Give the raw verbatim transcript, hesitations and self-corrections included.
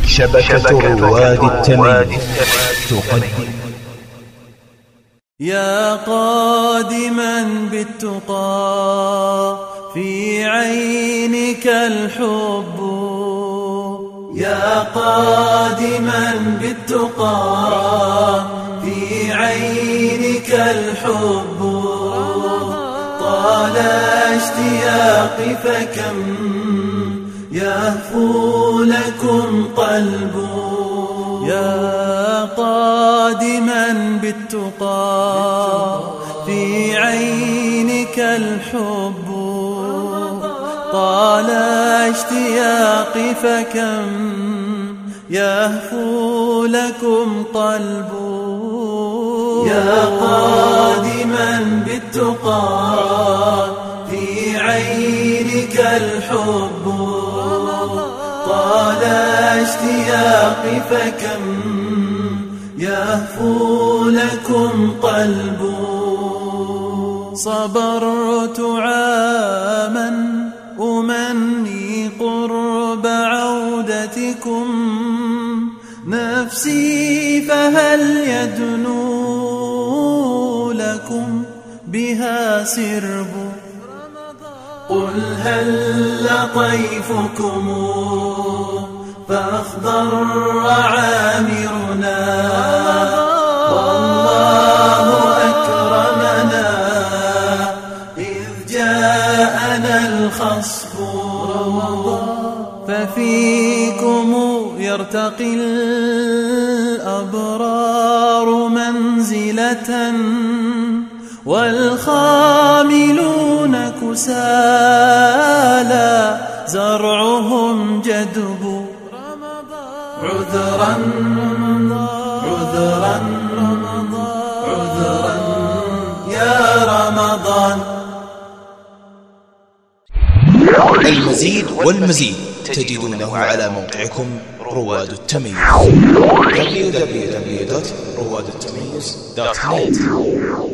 شبكة رواد التمييز تقدم. يا قادما بالتقى في عينك الحب، يا قادما بالتقى في عينك الحب، طال اشتياقي فكم يهفو لكم قلب. يا قادما بالتقى في عينك الحب، طال اشتياقي فكم يهفو لكم قلب. يا قادما بالتقى في عينك الحب، طال اشتياقي فكم يهفو لكم قلب. صبرت عاما أمني قرب عودتكم، نفسي فهل يدنو لكم بها سرب. قل هل طيفكم فاخضر عامرنا، والله أكرمنا إذ جاءنا الخصب. ففيكم يرتقي الأبرار منزلة، والخاملون كسالى زرعهم جدب. عذرا عذرا عذرا يا رمضان. المزيد والمزيد تجدونه على موقعكم رواد التمييز دبليو دبليو دبليو دوت رواد التمييز دوت نت.